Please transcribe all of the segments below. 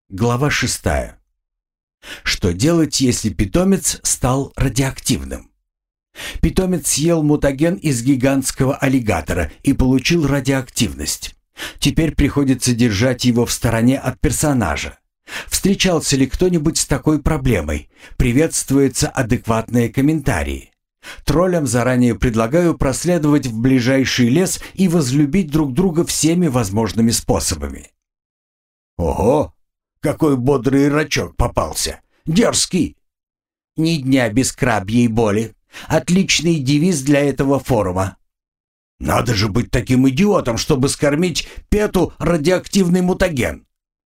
Глава 6. Что делать, если питомец стал радиоактивным? Питомец съел мутаген из гигантского аллигатора и получил радиоактивность. Теперь приходится держать его в стороне от персонажа. Встречался ли кто-нибудь с такой проблемой? Приветствуются адекватные комментарии. Троллям заранее предлагаю проследовать в ближайший лес и возлюбить друг друга всеми возможными способами. Ого! Какой бодрый рачок попался! Дерзкий! Ни дня без крабьей боли. Отличный девиз для этого форума. Надо же быть таким идиотом, чтобы скормить Пету радиоактивный мутаген.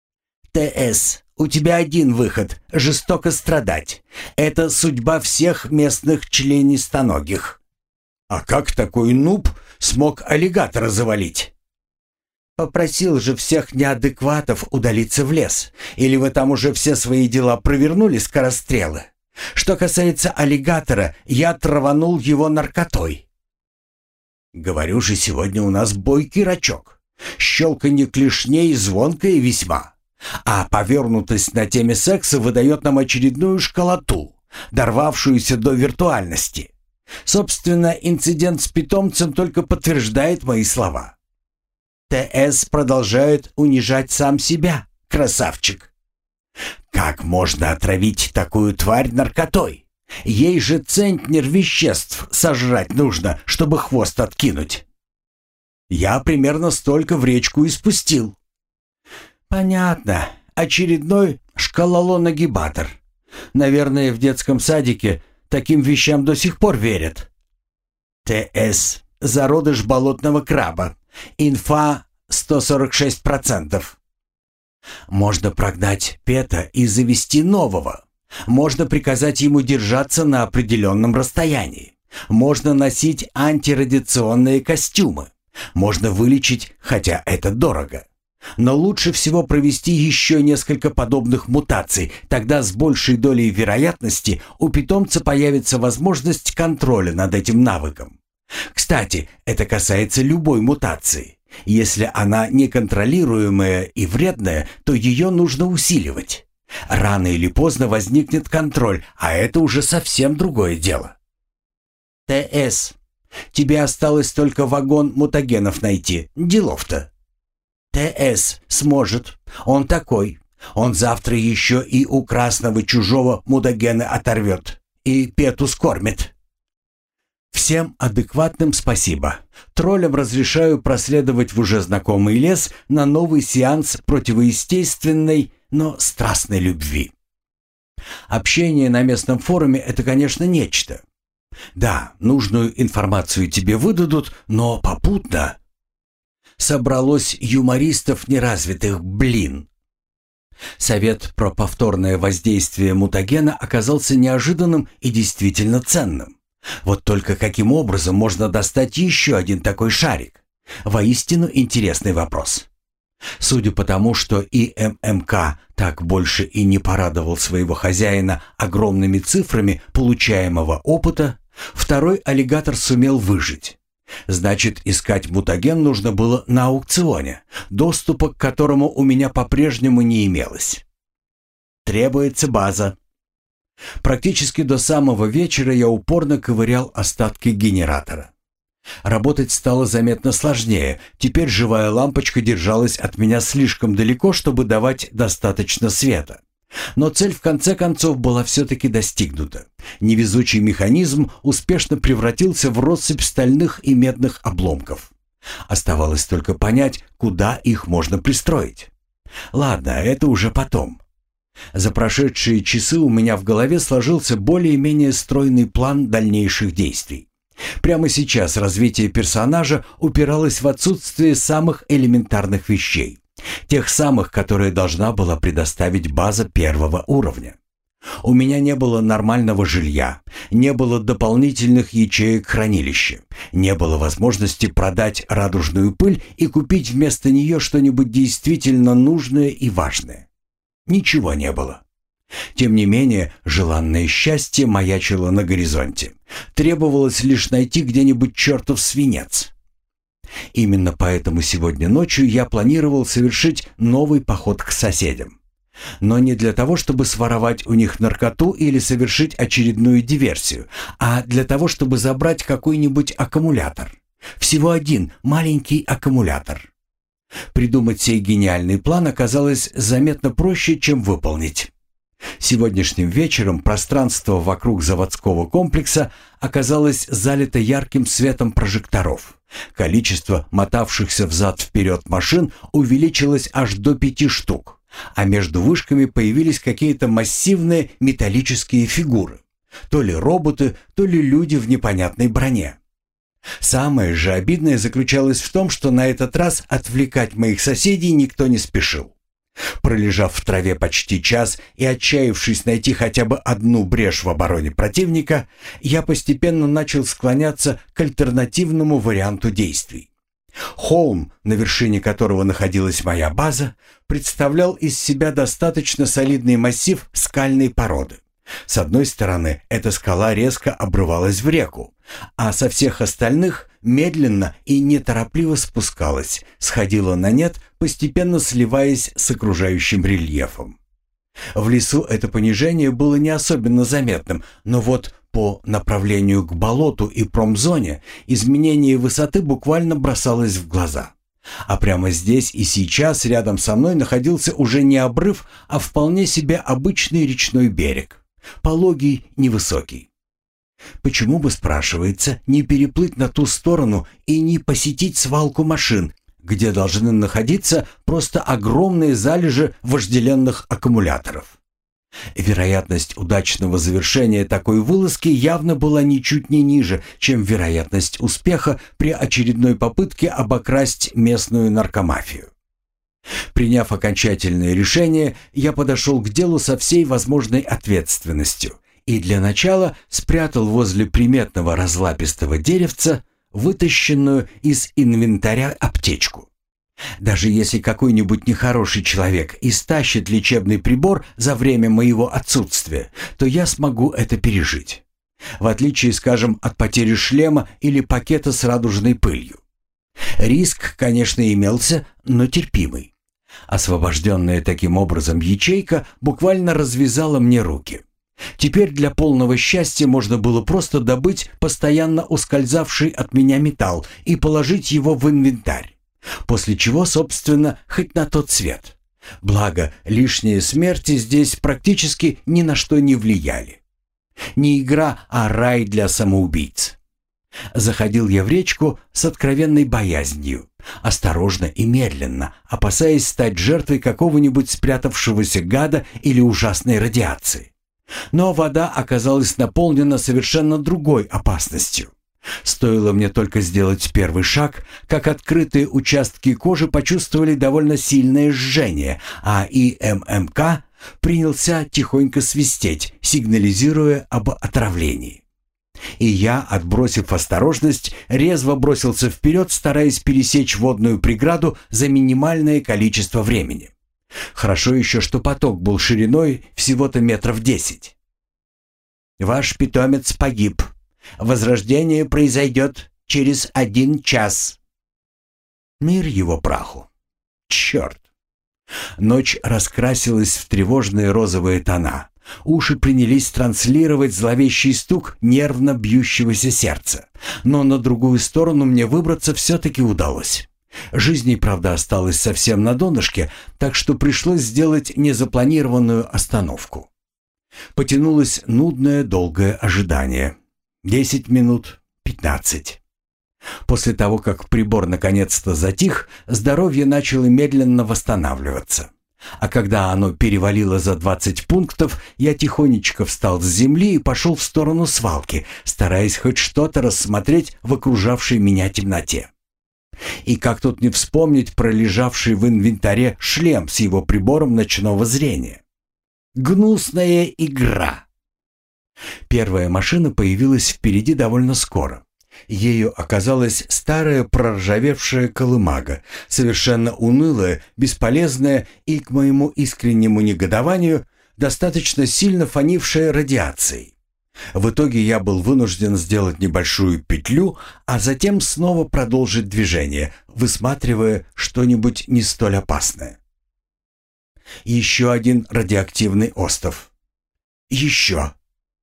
ТС, у тебя один выход — жестоко страдать. Это судьба всех местных членистоногих. А как такой нуб смог аллигатора завалить? Попросил же всех неадекватов удалиться в лес. Или вы там уже все свои дела провернули, скорострелы? Что касается аллигатора, я траванул его наркотой. Говорю же, сегодня у нас бойкий рачок. Щелканье клешней звонкое весьма. А повернутость на теме секса выдает нам очередную школоту, дорвавшуюся до виртуальности. Собственно, инцидент с питомцем только подтверждает мои слова. ТС продолжает унижать сам себя, красавчик. Как можно отравить такую тварь наркотой? Ей же центнер веществ сожрать нужно, чтобы хвост откинуть. Я примерно столько в речку и спустил. Понятно. Очередной шкалолонагибатор. Наверное, в детском садике таким вещам до сих пор верят. ТС. Зародыш болотного краба. Инфа 146%. Можно прогнать Пета и завести нового. Можно приказать ему держаться на определенном расстоянии. Можно носить антирадиационные костюмы. Можно вылечить, хотя это дорого. Но лучше всего провести еще несколько подобных мутаций. Тогда с большей долей вероятности у питомца появится возможность контроля над этим навыком. Кстати, это касается любой мутации. Если она неконтролируемая и вредная, то ее нужно усиливать. Рано или поздно возникнет контроль, а это уже совсем другое дело. ТС. Тебе осталось только вагон мутагенов найти. Делов-то. ТС сможет. Он такой. Он завтра еще и у красного чужого мутагена оторвет. И Пету скормит. Всем адекватным спасибо. Троллям разрешаю проследовать в уже знакомый лес на новый сеанс противоестественной, но страстной любви. Общение на местном форуме — это, конечно, нечто. Да, нужную информацию тебе выдадут, но попутно... Собралось юмористов неразвитых, блин. Совет про повторное воздействие мутагена оказался неожиданным и действительно ценным. Вот только каким образом можно достать еще один такой шарик? Воистину интересный вопрос. Судя по тому, что и ММК так больше и не порадовал своего хозяина огромными цифрами получаемого опыта, второй аллигатор сумел выжить. Значит, искать мутаген нужно было на аукционе, доступа к которому у меня по-прежнему не имелось. Требуется база. Практически до самого вечера я упорно ковырял остатки генератора. Работать стало заметно сложнее. Теперь живая лампочка держалась от меня слишком далеко, чтобы давать достаточно света. Но цель в конце концов была все-таки достигнута. Невезучий механизм успешно превратился в россыпь стальных и медных обломков. Оставалось только понять, куда их можно пристроить. Ладно, это уже потом. За прошедшие часы у меня в голове сложился более-менее стройный план дальнейших действий. Прямо сейчас развитие персонажа упиралось в отсутствие самых элементарных вещей. Тех самых, которые должна была предоставить база первого уровня. У меня не было нормального жилья, не было дополнительных ячеек хранилища, не было возможности продать радужную пыль и купить вместо нее что-нибудь действительно нужное и важное. Ничего не было. Тем не менее, желанное счастье маячило на горизонте. Требовалось лишь найти где-нибудь чертов свинец. Именно поэтому сегодня ночью я планировал совершить новый поход к соседям. Но не для того, чтобы своровать у них наркоту или совершить очередную диверсию, а для того, чтобы забрать какой-нибудь аккумулятор. Всего один маленький аккумулятор. Придумать сей гениальный план оказалось заметно проще, чем выполнить. Сегодняшним вечером пространство вокруг заводского комплекса оказалось залито ярким светом прожекторов. Количество мотавшихся взад-вперед машин увеличилось аж до 5 штук, а между вышками появились какие-то массивные металлические фигуры. То ли роботы, то ли люди в непонятной броне. Самое же обидное заключалось в том, что на этот раз отвлекать моих соседей никто не спешил. Пролежав в траве почти час и отчаявшись найти хотя бы одну брешь в обороне противника, я постепенно начал склоняться к альтернативному варианту действий. Холм, на вершине которого находилась моя база, представлял из себя достаточно солидный массив скальной породы. С одной стороны, эта скала резко обрывалась в реку, а со всех остальных медленно и неторопливо спускалась, сходила на нет, постепенно сливаясь с окружающим рельефом. В лесу это понижение было не особенно заметным, но вот по направлению к болоту и промзоне изменение высоты буквально бросалось в глаза. А прямо здесь и сейчас рядом со мной находился уже не обрыв, а вполне себе обычный речной берег. Пологий, невысокий. Почему бы, спрашивается, не переплыть на ту сторону и не посетить свалку машин, где должны находиться просто огромные залежи вожделенных аккумуляторов? Вероятность удачного завершения такой вылазки явно была ничуть не ниже, чем вероятность успеха при очередной попытке обокрасть местную наркомафию. Приняв окончательное решение, я подошел к делу со всей возможной ответственностью и для начала спрятал возле приметного разлапистого деревца вытащенную из инвентаря аптечку. Даже если какой-нибудь нехороший человек истащит лечебный прибор за время моего отсутствия, то я смогу это пережить. В отличие, скажем, от потери шлема или пакета с радужной пылью. Риск, конечно, имелся, но терпимый. Освобожденная таким образом ячейка буквально развязала мне руки. Теперь для полного счастья можно было просто добыть постоянно ускользавший от меня металл и положить его в инвентарь. После чего, собственно, хоть на тот свет. Благо, лишние смерти здесь практически ни на что не влияли. Не игра, а рай для самоубийц. Заходил я в речку с откровенной боязнью, осторожно и медленно, опасаясь стать жертвой какого-нибудь спрятавшегося гада или ужасной радиации. Но вода оказалась наполнена совершенно другой опасностью. Стоило мне только сделать первый шаг, как открытые участки кожи почувствовали довольно сильное жжение, а ИММК принялся тихонько свистеть, сигнализируя об отравлении. И я, отбросив осторожность, резво бросился вперед, стараясь пересечь водную преграду за минимальное количество времени. Хорошо еще, что поток был шириной всего-то 10 метров. «Ваш питомец погиб. Возрождение произойдет через 1 час». Мир его праху. Черт! Ночь раскрасилась в тревожные розовые тона. Уши принялись транслировать зловещий стук нервно бьющегося сердца. Но на другую сторону мне выбраться все-таки удалось. Жизни, правда, осталось совсем на донышке, так что пришлось сделать незапланированную остановку. Потянулось нудное долгое ожидание. 10 минут, 15. После того, как прибор наконец-то затих, здоровье начало медленно восстанавливаться. А когда оно перевалило за 20 пунктов, я тихонечко встал с земли и пошел в сторону свалки, стараясь хоть что-то рассмотреть в окружавшей меня темноте. И как тут не вспомнить про лежавший в инвентаре шлем с его прибором ночного зрения? Гнусная игра. Первая машина появилась впереди довольно скоро. Ею оказалась старая проржавевшая колымага, совершенно унылая, бесполезная и, к моему искреннему негодованию, достаточно сильно фонившая радиацией. В итоге я был вынужден сделать небольшую петлю, а затем снова продолжить движение, высматривая что-нибудь не столь опасное. Еще один радиоактивный остов. Еще.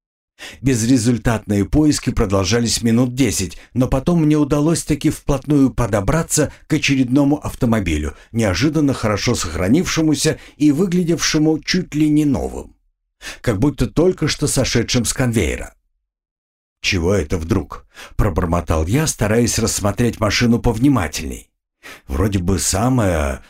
Безрезультатные поиски продолжались минут 10, но потом мне удалось таки вплотную подобраться к очередному автомобилю, неожиданно хорошо сохранившемуся и выглядевшему чуть ли не новым, как будто только что сошедшим с конвейера. «Чего это вдруг?» — пробормотал я, стараясь рассмотреть машину повнимательней. «Вроде бы самое...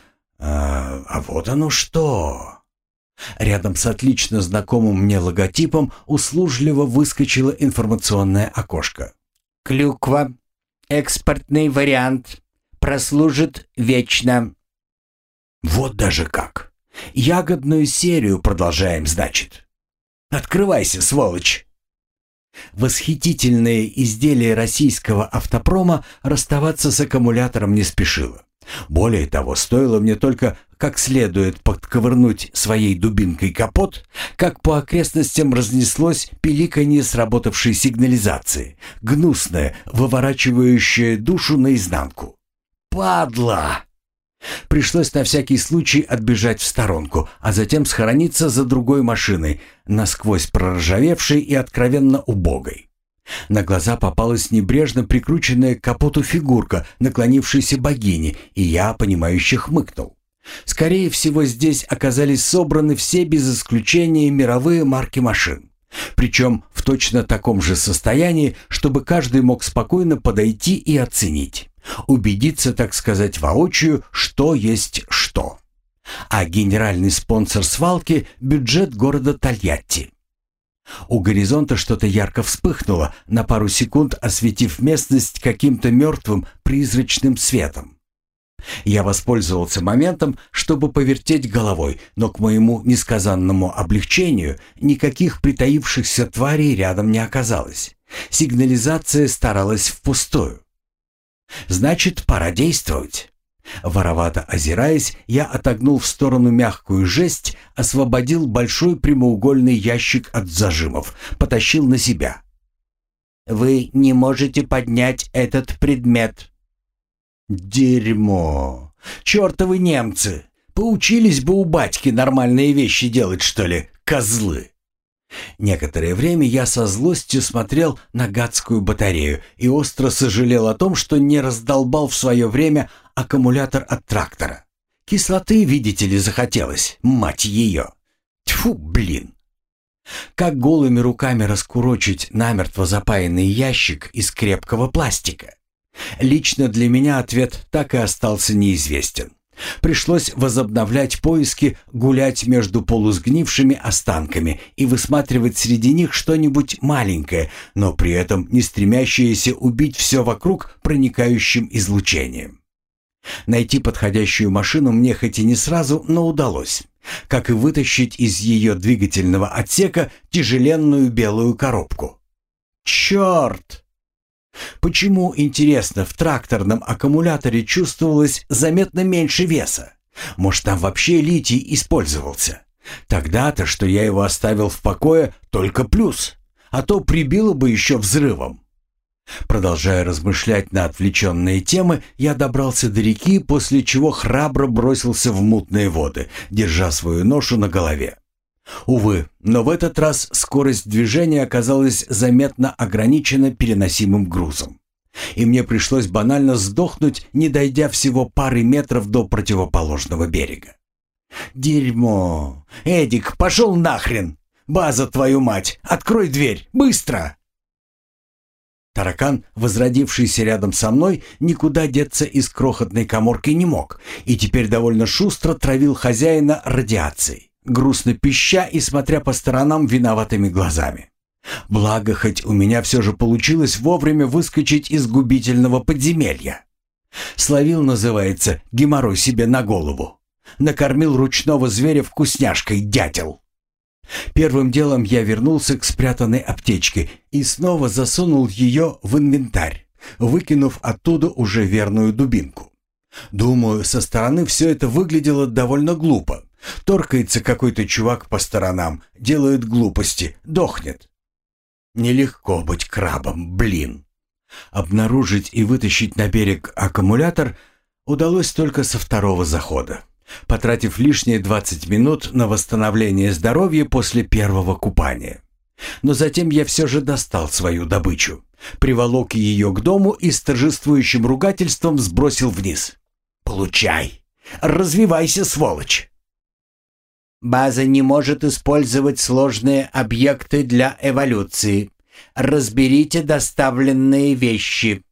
А вот оно что!» Рядом с отлично знакомым мне логотипом услужливо выскочило информационное окошко. «Клюква. Экспортный вариант. Прослужит вечно». «Вот даже как! Ягодную серию продолжаем, значит. Открывайся, сволочь!» Восхитительное изделие российского автопрома расставаться с аккумулятором не спешило. Более того, стоило мне только как следует подковырнуть своей дубинкой капот, как по окрестностям разнеслось пиликанье сработавшей сигнализации, гнусное, выворачивающее душу наизнанку. «Падла!» Пришлось на всякий случай отбежать в сторонку, а затем схорониться за другой машиной, насквозь проржавевшей и откровенно убогой. На глаза попалась небрежно прикрученная к капоту фигурка наклонившейся богини, и я, понимающе хмыкнул. Скорее всего, здесь оказались собраны все без исключения мировые марки машин. Причем в точно таком же состоянии, чтобы каждый мог спокойно подойти и оценить. Убедиться, так сказать, воочию, что есть что. А генеральный спонсор свалки – бюджет города Тольятти. У горизонта что-то ярко вспыхнуло, на пару секунд осветив местность каким-то мертвым призрачным светом. Я воспользовался моментом, чтобы повертеть головой, но к моему несказанному облегчению никаких притаившихся тварей рядом не оказалось. Сигнализация старалась впустую. Значит, пора действовать. Воровато озираясь, я отогнул в сторону мягкую жесть, освободил большой прямоугольный ящик от зажимов, потащил на себя. «Вы не можете поднять этот предмет». «Дерьмо! Чертовы немцы! Поучились бы у батьки нормальные вещи делать, что ли, козлы!» Некоторое время я со злостью смотрел на гадскую батарею и остро сожалел о том, что не раздолбал в свое время аккумулятор от трактора. Кислоты, видите ли, захотелось, мать ее. Тьфу, блин. Как голыми руками раскурочить намертво запаянный ящик из крепкого пластика? Лично для меня ответ так и остался неизвестен. Пришлось возобновлять поиски, гулять между полусгнившими останками и высматривать среди них что-нибудь маленькое, но при этом не стремящееся убить все вокруг проникающим излучением. Найти подходящую машину мне хоть и не сразу, но удалось, как и вытащить из ее двигательного отсека тяжеленную белую коробку. Черт! Почему, интересно, в тракторном аккумуляторе чувствовалось заметно меньше веса? Может, там вообще литий использовался? Тогда-то, что я его оставил в покое, только плюс, а то прибило бы еще взрывом. Продолжая размышлять на отвлеченные темы, я добрался до реки, после чего храбро бросился в мутные воды, держа свою ношу на голове. Увы, но в этот раз скорость движения оказалась заметно ограничена переносимым грузом. И мне пришлось банально сдохнуть, не дойдя всего пары метров до противоположного берега. Дерьмо! Эдик, пошел нахрен! База, твою мать! Открой дверь! Быстро! Таракан, возродившийся рядом со мной, никуда деться из крохотной каморки не мог, и теперь довольно шустро травил хозяина радиацией, грустно пища и смотря по сторонам виноватыми глазами. Благо, хоть у меня все же получилось вовремя выскочить из губительного подземелья. Словил, называется, геморрой себе на голову. Накормил ручного зверя вкусняшкой, дятел. Первым делом я вернулся к спрятанной аптечке и снова засунул ее в инвентарь, выкинув оттуда уже верную дубинку. Думаю, со стороны все это выглядело довольно глупо. Торкается какой-то чувак по сторонам, делает глупости, дохнет. Нелегко быть крабом, блин. Обнаружить и вытащить на берег аккумулятор удалось только со второго захода. потратив лишние 20 минут на восстановление здоровья после первого купания. Но затем я все же достал свою добычу, приволок ее к дому и с торжествующим ругательством сбросил вниз. «Получай! Развивайся, сволочь!» База не может использовать сложные объекты для эволюции. Разберите доставленные вещи.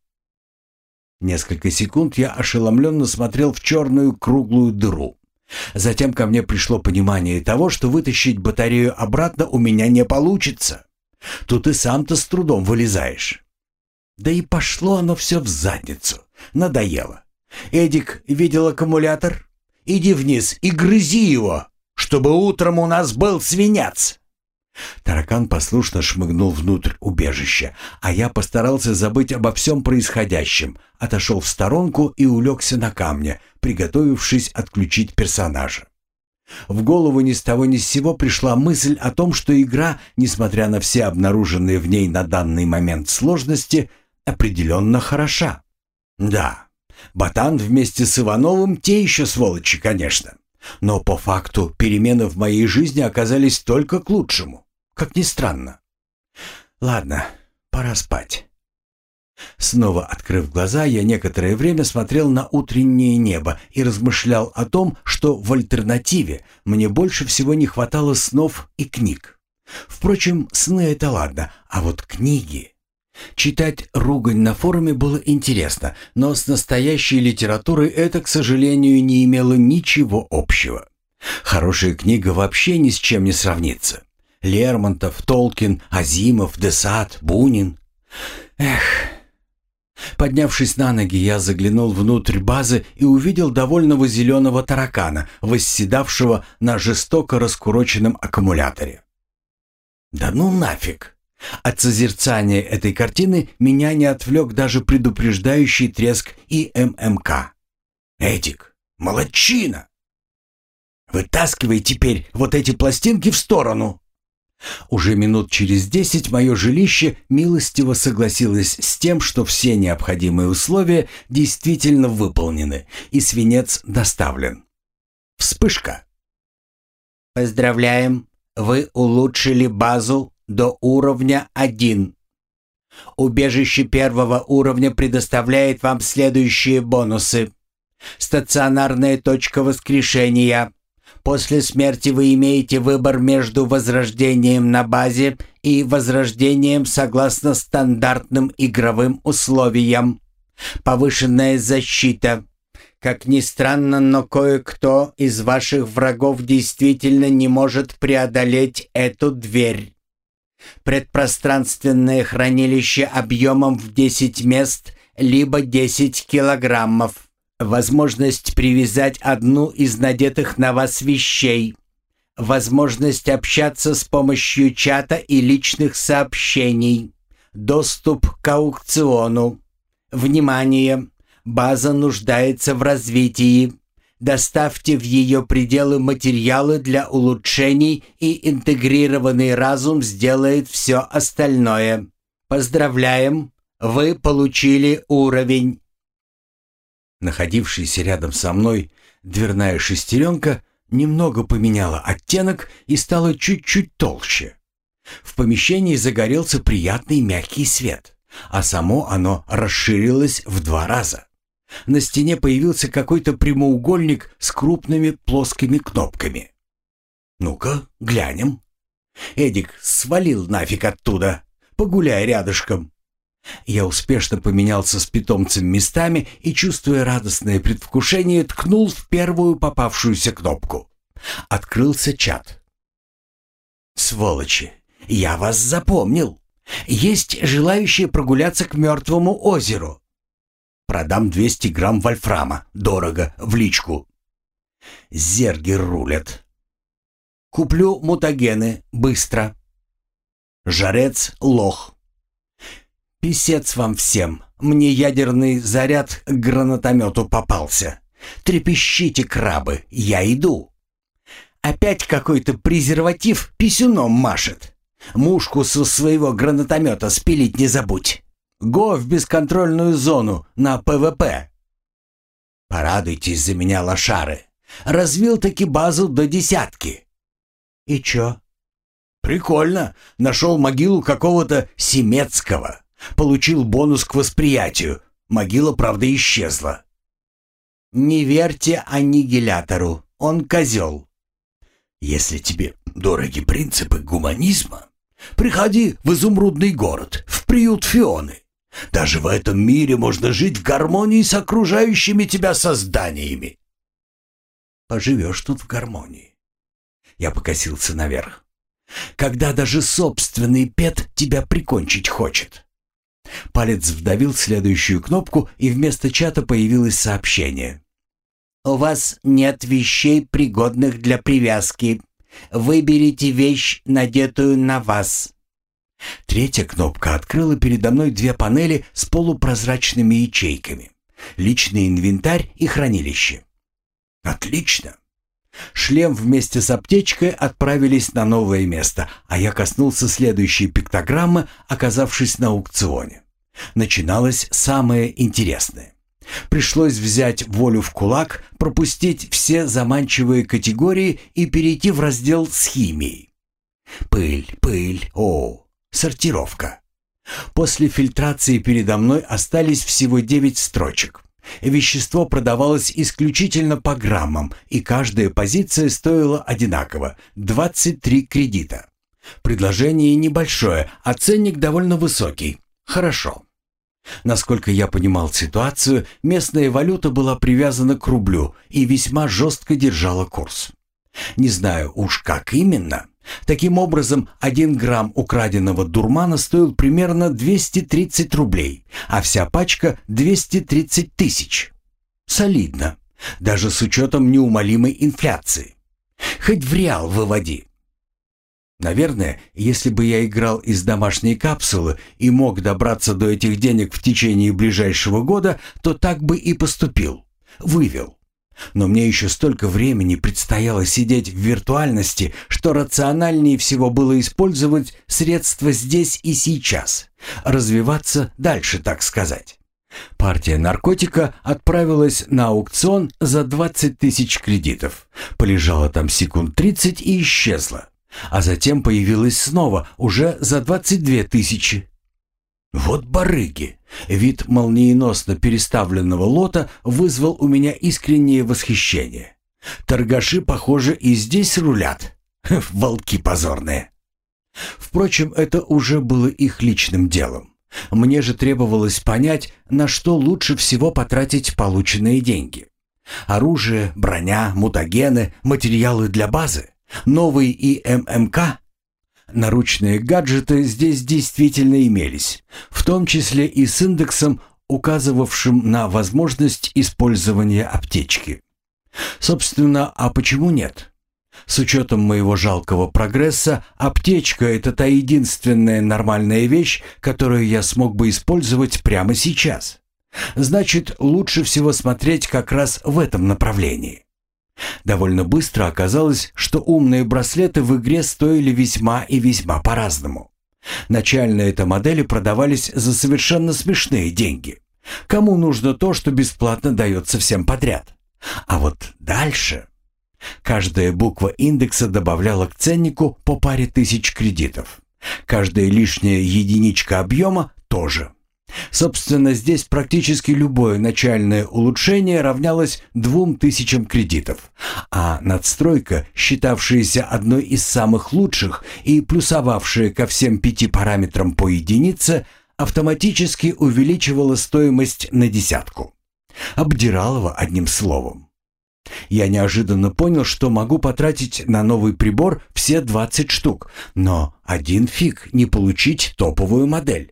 Несколько секунд я ошеломленно смотрел в черную круглую дыру. Затем ко мне пришло понимание того, что вытащить батарею обратно у меня не получится. Тут и сам-то с трудом вылезаешь. Да и пошло оно все в задницу. Надоело. «Эдик, видел аккумулятор? Иди вниз и грызи его, чтобы утром у нас был свинец!» Таракан послушно шмыгнул внутрь убежища, а я постарался забыть обо всем происходящем, отошел в сторонку и улегся на камне, приготовившись отключить персонажа. В голову ни с того ни с сего пришла мысль о том, что игра, несмотря на все обнаруженные в ней на данный момент сложности, определенно хороша. Да, Ботан вместе с Ивановым те еще сволочи, конечно. Но по факту перемены в моей жизни оказались только к лучшему. Как ни странно. Ладно, пора спать. Снова открыв глаза, я некоторое время смотрел на утреннее небо и размышлял о том, что в альтернативе мне больше всего не хватало снов и книг. Впрочем, сны — это ладно, а вот книги... Читать ругань на форуме было интересно, но с настоящей литературой это, к сожалению, не имело ничего общего. Хорошая книга вообще ни с чем не сравнится. Лермонтов, Толкин, Азимов, де Сад, Бунин. Эх. Поднявшись на ноги, я заглянул внутрь базы и увидел довольного зеленого таракана, восседавшего на жестоко раскуроченном аккумуляторе. Да ну нафиг! От созерцания этой картины меня не отвлек даже предупреждающий треск ИММК. «Эдик, молодчина! Вытаскивай теперь вот эти пластинки в сторону!» Уже минут через 10 мое жилище милостиво согласилось с тем, что все необходимые условия действительно выполнены, и свинец доставлен. Вспышка. Поздравляем, вы улучшили базу до уровня 1. Убежище первого уровня предоставляет вам следующие бонусы. Стационарная точка воскрешения. После смерти вы имеете выбор между возрождением на базе и возрождением согласно стандартным игровым условиям. Повышенная защита. Как ни странно, но кое-кто из ваших врагов действительно не может преодолеть эту дверь. Предпространственное хранилище объемом в 10 мест, либо 10 килограммов. Возможность привязать одну из надетых на вас вещей. Возможность общаться с помощью чата и личных сообщений. Доступ к аукциону. Внимание! База нуждается в развитии. Доставьте в ее пределы материалы для улучшений, и интегрированный разум сделает все остальное. Поздравляем! Вы получили уровень. Находившаяся рядом со мной дверная шестеренка немного поменяла оттенок и стала чуть-чуть толще. В помещении загорелся приятный мягкий свет, а само оно расширилось в 2 раза. На стене появился какой-то прямоугольник с крупными плоскими кнопками. «Ну-ка, глянем». Эдик свалил нафиг оттуда. Погуляй рядышком. Я успешно поменялся с питомцем местами и, чувствуя радостное предвкушение, ткнул в первую попавшуюся кнопку. Открылся чат. «Сволочи, я вас запомнил. Есть желающие прогуляться к мертвому озеру. Продам 200 грамм вольфрама. Дорого, в личку. Зерги рулят. Куплю мутагены. Быстро. Жарец лох. Писец вам всем. Мне ядерный заряд к гранатомету попался. Трепещите, крабы, я иду. Опять какой-то презерватив писюном машет. Мушку со своего гранатомета спилить не забудь. Го в бесконтрольную зону на ПВП. Порадуйтесь за меня, лошары. Развил таки базу до 10. И чё? Прикольно. Нашел могилу какого-то Семецкого. Получил бонус к восприятию. Могила, правда, исчезла. Не верьте аннигилятору. Он козел. Если тебе дороги принципы гуманизма, приходи в изумрудный город, в приют Фионы. Даже в этом мире можно жить в гармонии с окружающими тебя созданиями. Поживешь тут в гармонии. Я покосился наверх. Когда даже собственный пет тебя прикончить хочет. Палец вдавил следующую кнопку, и вместо чата появилось сообщение. «У вас нет вещей, пригодных для привязки. Выберите вещь, надетую на вас». Третья кнопка открыла передо мной две панели с полупрозрачными ячейками. Личный инвентарь и хранилище. Отлично. Шлем вместе с аптечкой отправились на новое место, а я коснулся следующей пиктограммы, оказавшись на аукционе. Начиналось самое интересное. Пришлось взять волю в кулак, пропустить все заманчивые категории и перейти в раздел с химией. Пыль, сортировка. После фильтрации передо мной остались всего 9 строчек. Вещество продавалось исключительно по граммам, и каждая позиция стоила одинаково – 23 кредита. Предложение небольшое, а ценник довольно высокий. Хорошо. Насколько я понимал ситуацию, местная валюта была привязана к рублю и весьма жестко держала курс. Не знаю уж как именно. Таким образом, 1 грамм украденного дурмана стоил примерно 230 рублей, а вся пачка 230 тысяч. Солидно, даже с учетом неумолимой инфляции. Хоть в реал выводи. Наверное, если бы я играл из домашней капсулы и мог добраться до этих денег в течение ближайшего года, то так бы и поступил. Вывел. Но мне еще столько времени предстояло сидеть в виртуальности, что рациональнее всего было использовать средства здесь и сейчас. Развиваться дальше, так сказать. Партия наркотика отправилась на аукцион за 20 тысяч кредитов. Полежала там секунд 30 и исчезла. А затем появилась снова, уже за 22 тысячи. Вот барыги! Вид молниеносно переставленного лота вызвал у меня искреннее восхищение. Торгаши, похоже, и здесь рулят. Волки позорные. Впрочем, это уже было их личным делом. Мне же требовалось понять, на что лучше всего потратить полученные деньги. Оружие, броня, мутагены, материалы для базы, новый ИММК. Наручные гаджеты здесь действительно имелись, в том числе и с индексом, указывавшим на возможность использования аптечки. Собственно, а почему нет? С учетом моего жалкого прогресса, аптечка – это та единственная нормальная вещь, которую я смог бы использовать прямо сейчас. Значит, лучше всего смотреть как раз в этом направлении. Довольно быстро оказалось, что умные браслеты в игре стоили весьма и весьма по-разному. Начально это модели продавались за совершенно смешные деньги. Кому нужно то, что бесплатно дается всем подряд? А вот дальше... Каждая буква индекса добавляла к ценнику по паре тысяч кредитов. Каждая лишняя единичка объема тоже. Собственно, здесь практически любое начальное улучшение равнялось 2000 кредитов, а надстройка, считавшаяся одной из самых лучших и плюсовавшая ко всем 5 параметрам по единице, автоматически увеличивала стоимость на 10. Обдиралова, одним словом. Я неожиданно понял, что могу потратить на новый прибор все 20 штук, но один фиг не получить топовую модель.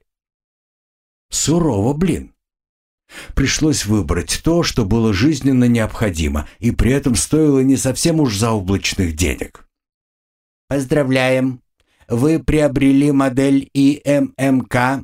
Сурово, блин. Пришлось выбрать то, что было жизненно необходимо и при этом стоило не совсем уж заоблачных денег. Поздравляем! Вы приобрели модель ИММК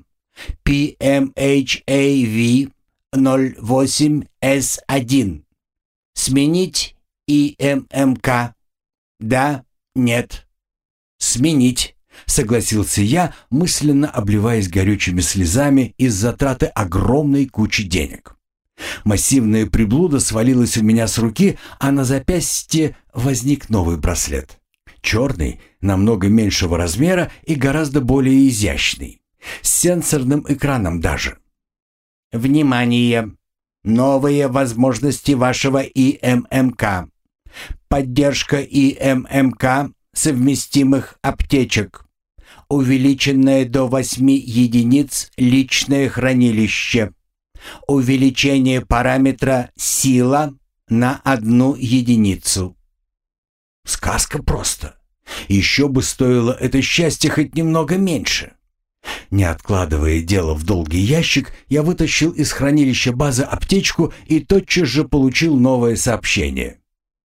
PMHAV08S1. Сменить ИММК? Да? Нет? Сменить. Согласился я, мысленно обливаясь горючими слезами из затраты огромной кучи денег. Массивная приблуда свалилась у меня с руки, а на запястье возник новый браслет. Черный, намного меньшего размера и гораздо более изящный. С сенсорным экраном даже. Внимание! Новые возможности вашего ИММК. Поддержка ИММК совместимых аптечек. Увеличенное до 8 единиц личное хранилище. Увеличение параметра «сила» на 1 единицу. Сказка просто. Еще бы стоило это счастье хоть немного меньше. Не откладывая дело в долгий ящик, я вытащил из хранилища базы аптечку и тотчас же получил новое сообщение.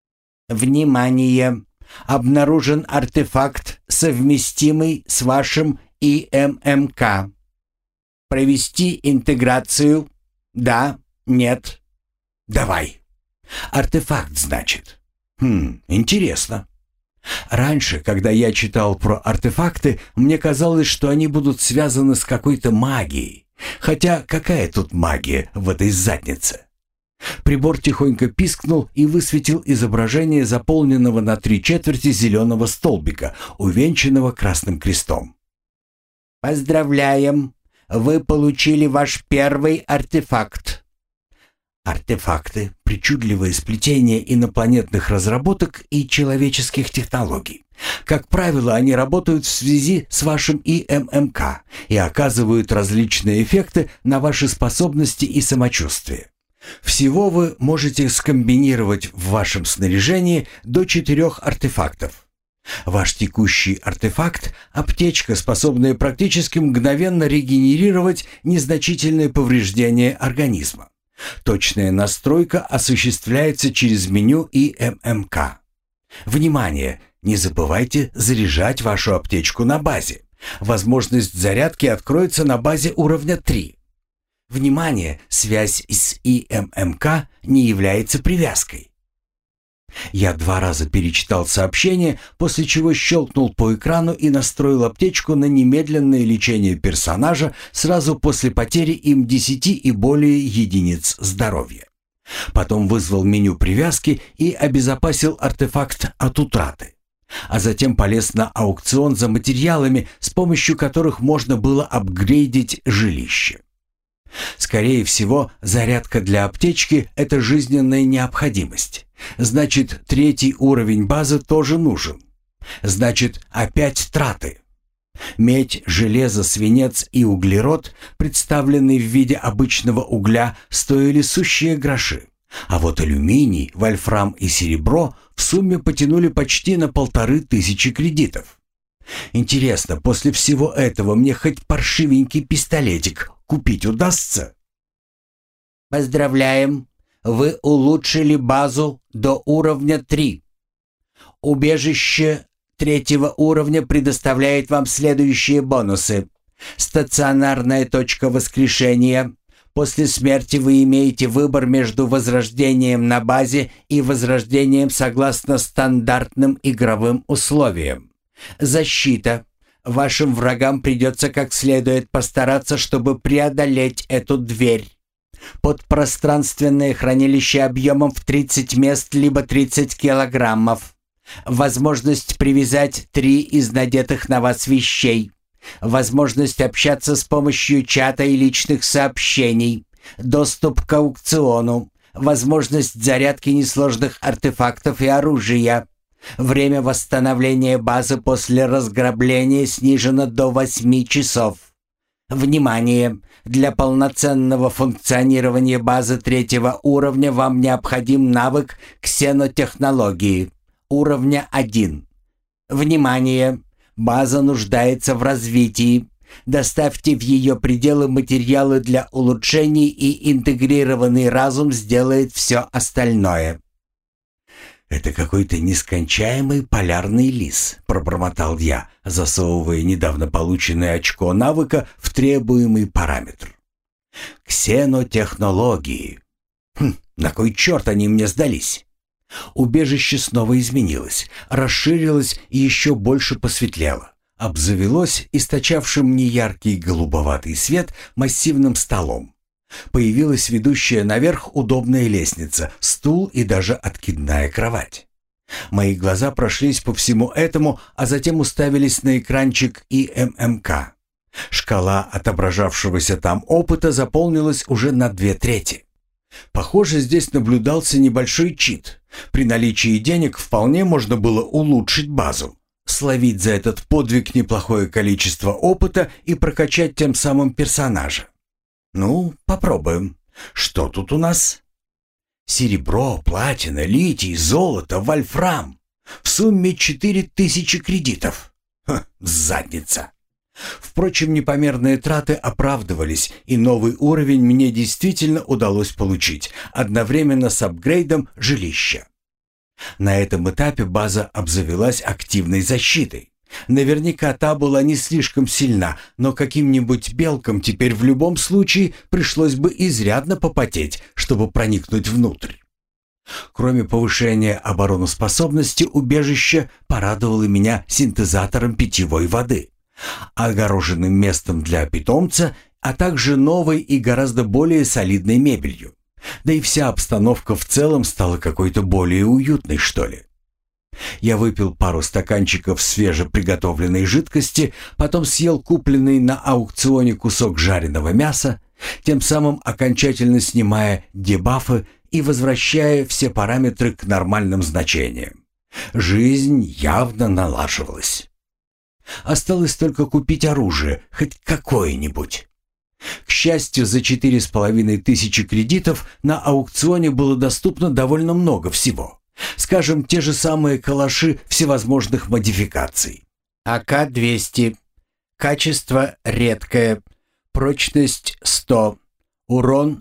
Внимание! Обнаружен артефакт, совместимый с вашим ИММК. Провести интеграцию? Да? Нет? Давай. Артефакт, значит. Интересно. Раньше, когда я читал про артефакты, мне казалось, что они будут связаны с какой-то магией. Хотя какая тут магия в этой заднице? Прибор тихонько пискнул и высветил изображение заполненного на 3/4 зеленого столбика, увенчанного красным крестом. «Поздравляем! Вы получили ваш первый артефакт!» Артефакты – причудливое сплетение инопланетных разработок и человеческих технологий. Как правило, они работают в связи с вашим ИММК и оказывают различные эффекты на ваши способности и самочувствие. Всего вы можете скомбинировать в вашем снаряжении до 4 артефактов. Ваш текущий артефакт – аптечка, способная практически мгновенно регенерировать незначительные повреждения организма. Точная настройка осуществляется через меню ИММК. Внимание! Не забывайте заряжать вашу аптечку на базе. Возможность зарядки откроется на базе уровня 3. Внимание! Связь с ИММК не является привязкой. Я 2 раза перечитал сообщение, после чего щелкнул по экрану и настроил аптечку на немедленное лечение персонажа сразу после потери им 10 и более единиц здоровья. Потом вызвал меню привязки и обезопасил артефакт от утраты. А затем полез на аукцион за материалами, с помощью которых можно было апгрейдить жилище. Скорее всего, зарядка для аптечки – это жизненная необходимость. Значит, 3-й уровень базы тоже нужен. Значит, опять траты. Медь, железо, свинец и углерод, представленные в виде обычного угля, стоили сущие гроши. А вот алюминий, вольфрам и серебро в сумме потянули почти на 1500 кредитов. Интересно, после всего этого мне хоть паршивенький пистолетик купить удастся? Поздравляем! Вы улучшили базу до уровня 3. Убежище 3-го уровня предоставляет вам следующие бонусы. Стационарная точка воскрешения. После смерти вы имеете выбор между возрождением на базе и возрождением согласно стандартным игровым условиям. Защита. Вашим врагам придется как следует постараться, чтобы преодолеть эту дверь. Подпространственное хранилище объемом в 30 мест либо 30 килограммов. Возможность привязать 3 из надетых на вас вещей. Возможность общаться с помощью чата и личных сообщений. Доступ к аукциону. Возможность зарядки несложных артефактов и оружия. Время восстановления базы после разграбления снижено до 8 часов. Внимание! Для полноценного функционирования базы 3-го уровня вам необходим навык ксенотехнологии уровня 1. Внимание! База нуждается в развитии. Доставьте в ее пределы материалы для улучшений, и интегрированный разум сделает все остальное. «Это какой-то нескончаемый полярный лис», — пробормотал я, засовывая недавно полученное очко навыка в требуемый параметр. «Ксенотехнологии. На кой черт они мне сдались?» Убежище снова изменилось, расширилось и еще больше посветлело. Обзавелось источавшим неяркий голубоватый свет массивным столом. Появилась ведущая наверх удобная лестница, стул и даже откидная кровать. Мои глаза прошлись по всему этому, а затем уставились на экранчик ИММК. Шкала отображавшегося там опыта заполнилась уже на 2/3. Похоже, здесь наблюдался небольшой чит. При наличии денег вполне можно было улучшить базу, словить за этот подвиг неплохое количество опыта и прокачать тем самым персонажа. Ну, попробуем. Что тут у нас? Серебро, платина, литий, золото, вольфрам. В сумме 4000 кредитов. Задница. Впрочем, непомерные траты оправдывались, и новый уровень мне действительно удалось получить, одновременно с апгрейдом жилища. На этом этапе база обзавелась активной защитой. Наверняка та была не слишком сильна, но каким-нибудь белкам теперь в любом случае пришлось бы изрядно попотеть, чтобы проникнуть внутрь. Кроме повышения обороноспособности, убежище порадовало меня синтезатором питьевой воды, огороженным местом для питомца, а также новой и гораздо более солидной мебелью. Да и вся обстановка в целом стала какой-то более уютной, что ли. Я выпил пару стаканчиков свежеприготовленной жидкости, потом съел купленный на аукционе кусок жареного мяса, тем самым окончательно снимая дебафы и возвращая все параметры к нормальным значениям. Жизнь явно налаживалась. Осталось только купить оружие, хоть какое-нибудь. К счастью, за 4500 кредитов на аукционе было доступно довольно много всего. Скажем, те же самые калаши всевозможных модификаций. АК-200. Качество редкое. Прочность 100. Урон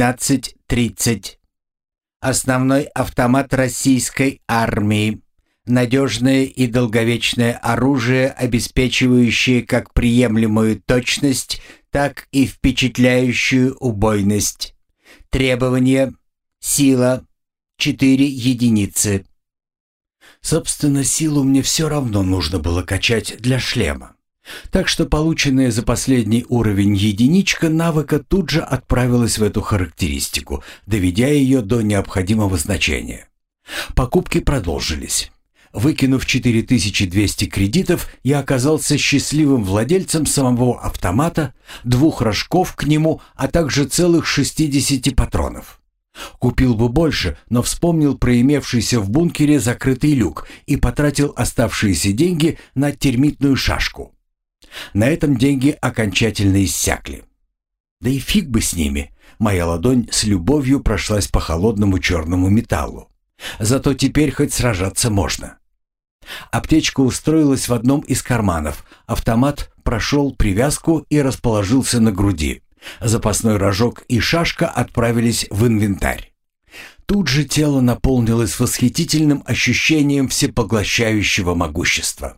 15-30. Основной автомат российской армии. Надежное и долговечное оружие, обеспечивающее как приемлемую точность, так и впечатляющую убойность. Требования. Сила. 4 единицы. Собственно, силу мне все равно нужно было качать для шлема. Так что полученная за последний уровень единичка навыка тут же отправилась в эту характеристику, доведя ее до необходимого значения. Покупки продолжились. Выкинув 4200 кредитов, я оказался счастливым владельцем самого автомата, 2 рожков к нему, а также целых 60 патронов. Купил бы больше, но вспомнил про имевшийся в бункере закрытый люк и потратил оставшиеся деньги на термитную шашку. На этом деньги окончательно иссякли. Да и фиг бы с ними. Моя ладонь с любовью прошлась по холодному черному металлу. Зато теперь хоть сражаться можно. Аптечка устроилась в одном из карманов. Автомат прошел привязку и расположился на груди. Запасной рожок и шашка отправились в инвентарь. Тут же тело наполнилось восхитительным ощущением всепоглощающего могущества.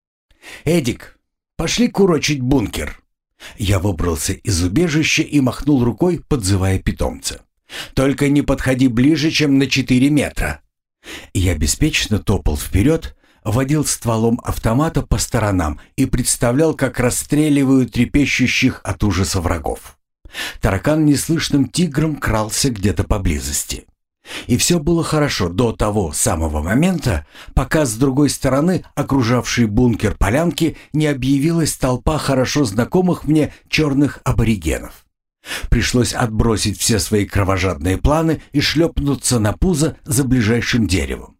«Эдик, пошли курочить бункер». Я выбрался из убежища и махнул рукой, подзывая питомца. «Только не подходи ближе, чем на 4 метра». Я беспечно топал вперед, водил стволом автомата по сторонам и представлял, как расстреливаю трепещущих от ужаса врагов. Таракан неслышным тигром крался где-то поблизости. И все было хорошо до того самого момента, пока с другой стороны окружавшей бункер полянки не объявилась толпа хорошо знакомых мне черных аборигенов. Пришлось отбросить все свои кровожадные планы и шлепнуться на пузо за ближайшим деревом.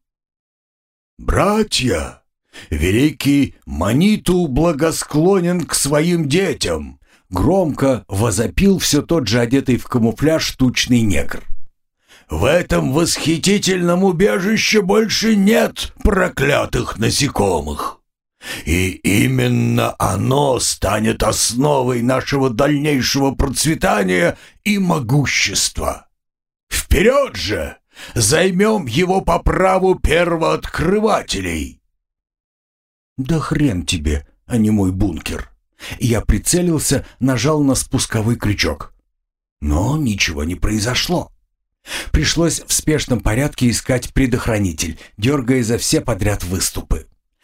«Братья, великий Маниту благосклонен к своим детям!» Громко возопил все тот же одетый в камуфляж тучный негр. «В этом восхитительном убежище больше нет проклятых насекомых. И именно оно станет основой нашего дальнейшего процветания и могущества. Вперед же! Займем его по праву первооткрывателей!» «Да хрен тебе, а не мой бункер!» Я прицелился, нажал на спусковой крючок. Но ничего не произошло. Пришлось в спешном порядке искать предохранитель, дергая за все подряд выступы.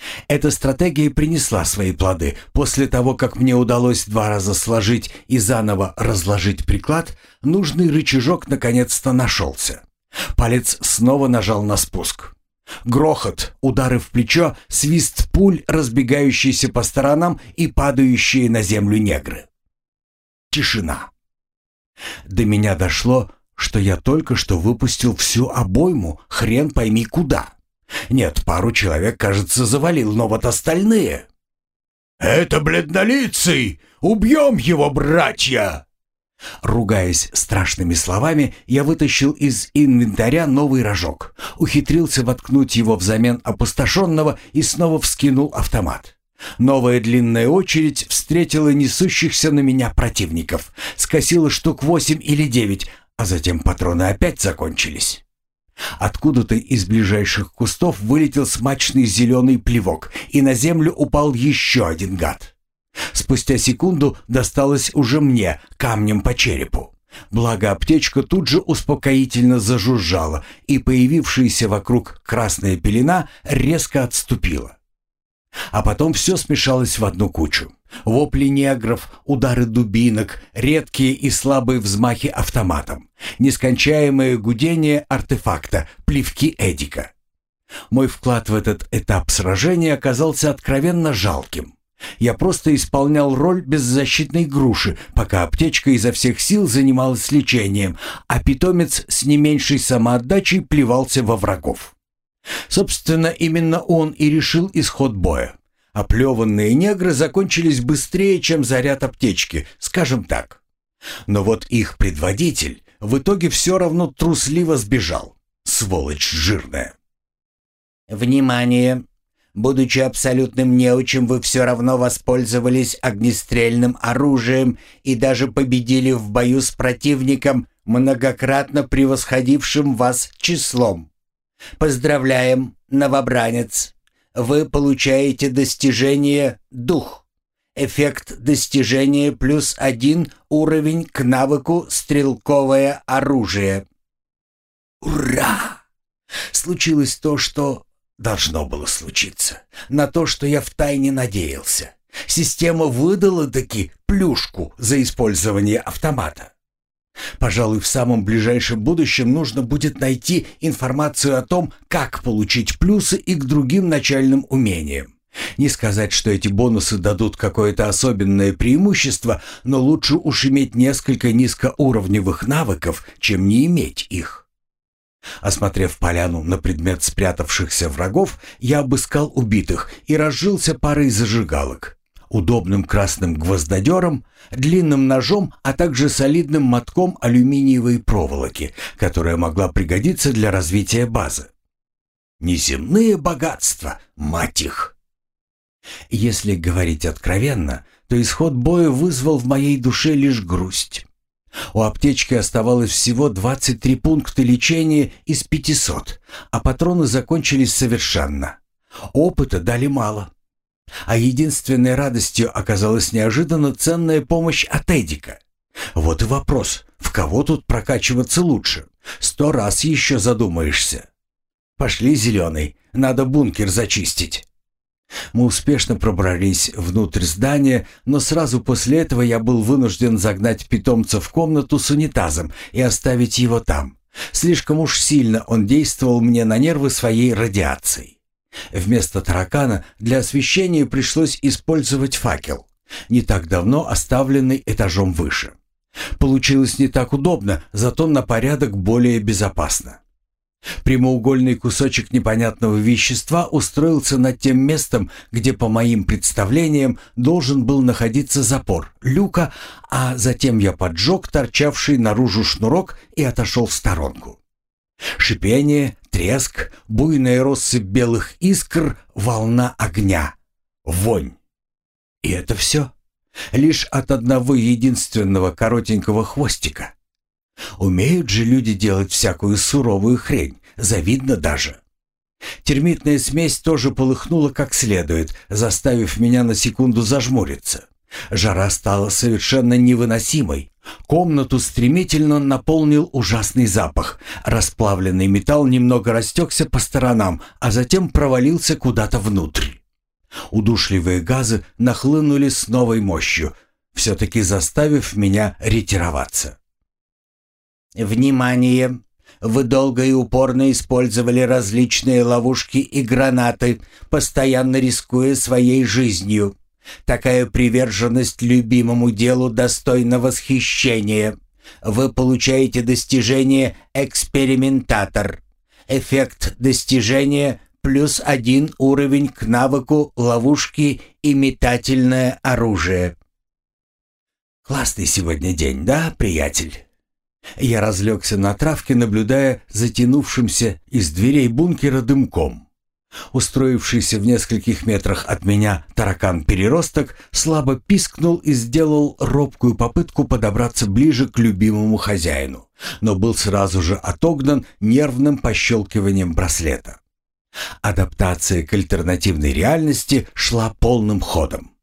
Эта стратегия принесла свои плоды. После того, как мне удалось 2 раза сложить и заново разложить приклад, нужный рычажок наконец-то нашелся. Палец снова нажал на спуск. Грохот, удары в плечо, свист пуль, разбегающиеся по сторонам и падающие на землю негры. Тишина. До меня дошло, что я только что выпустил всю обойму, хрен пойми куда. Нет, пару человек, кажется, завалил, но вот остальные... «Это бледнолицый! Убьем его, братья!» Ругаясь страшными словами, я вытащил из инвентаря новый рожок, ухитрился воткнуть его взамен опустошенного и снова вскинул автомат. Новая длинная очередь встретила несущихся на меня противников, скосила штук 8 или 9, а затем патроны опять закончились. Откуда-то из ближайших кустов вылетел смачный зеленый плевок, и на землю упал еще один гад. Спустя секунду досталось уже мне камнем по черепу. Благо аптечка тут же успокоительно зажужжала, и появившаяся вокруг красная пелена резко отступила. А потом все смешалось в одну кучу. Вопли негров, удары дубинок, редкие и слабые взмахи автоматом, нескончаемое гудение артефакта, плевки Эдика. Мой вклад в этот этап сражения оказался откровенно жалким. Я просто исполнял роль беззащитной груши, пока аптечка изо всех сил занималась лечением, а питомец с не меньшей самоотдачей плевался во врагов. Собственно, именно он и решил исход боя. Оплеванные негры закончились быстрее, чем заряд аптечки, скажем так. Но вот их предводитель в итоге все равно трусливо сбежал. Сволочь жирная. «Внимание! Будучи абсолютным неучем, вы все равно воспользовались огнестрельным оружием и даже победили в бою с противником, многократно превосходившим вас числом. Поздравляем, новобранец! Вы получаете достижение «Дух». Эффект достижения +1 уровень к навыку «Стрелковое оружие». Ура! Случилось то, что должно было случиться. На то, что я втайне надеялся. Система выдала-таки плюшку за использование автомата. Пожалуй, в самом ближайшем будущем нужно будет найти информацию о том, как получить плюсы и к другим начальным умениям. Не сказать, что эти бонусы дадут какое-то особенное преимущество, но лучше уж иметь несколько низкоуровневых навыков, чем не иметь их. Осмотрев поляну на предмет спрятавшихся врагов, я обыскал убитых и разжился парой зажигалок, удобным красным гвоздодером, длинным ножом, а также солидным мотком алюминиевой проволоки, которая могла пригодиться для развития базы. Неземные богатства, мать их! Если говорить откровенно, то исход боя вызвал в моей душе лишь грусть. У аптечки оставалось всего 23 пункта лечения из 500, а патроны закончились совершенно. Опыта дали мало. А единственной радостью оказалась неожиданно ценная помощь от Эдика. Вот и вопрос, в кого тут прокачиваться лучше? 100 раз еще задумаешься. Пошли, зеленый, надо бункер зачистить. Мы успешно пробрались внутрь здания, но сразу после этого я был вынужден загнать питомца в комнату с унитазом и оставить его там. Слишком уж сильно он действовал мне на нервы своей радиацией. Вместо таракана для освещения пришлось использовать факел, не так давно оставленный этажом выше. Получилось не так удобно, зато на порядок более безопасно. Прямоугольный кусочек непонятного вещества устроился над тем местом, где, по моим представлениям, должен был находиться запор люка, а затем я поджег торчавший наружу шнурок и отошел в сторонку. Шипение, треск, буйная россыпь белых искр, волна огня, вонь. И это все. Лишь от одного единственного коротенького хвостика. Умеют же люди делать всякую суровую хрень, завидно даже. Термитная смесь тоже полыхнула как следует, заставив меня на секунду зажмуриться. Жара стала совершенно невыносимой. Комнату стремительно наполнил ужасный запах. Расплавленный металл немного растекся по сторонам, а затем провалился куда-то внутрь. Удушливые газы нахлынули с новой мощью, все-таки заставив меня ретироваться. «Внимание! Вы долго и упорно использовали различные ловушки и гранаты, постоянно рискуя своей жизнью. Такая приверженность любимому делу достойна восхищения. Вы получаете достижение «Экспериментатор». Эффект достижения +1 уровень к навыку ловушки и метательное оружие. Классный сегодня день, да, приятель? Я разлегся на травке, наблюдая за тянувшимся из дверей бункера дымком. Устроившийся в нескольких метрах от меня таракан-переросток слабо пискнул и сделал робкую попытку подобраться ближе к любимому хозяину, но был сразу же отогнан нервным пощелкиванием браслета. Адаптация к альтернативной реальности шла полным ходом.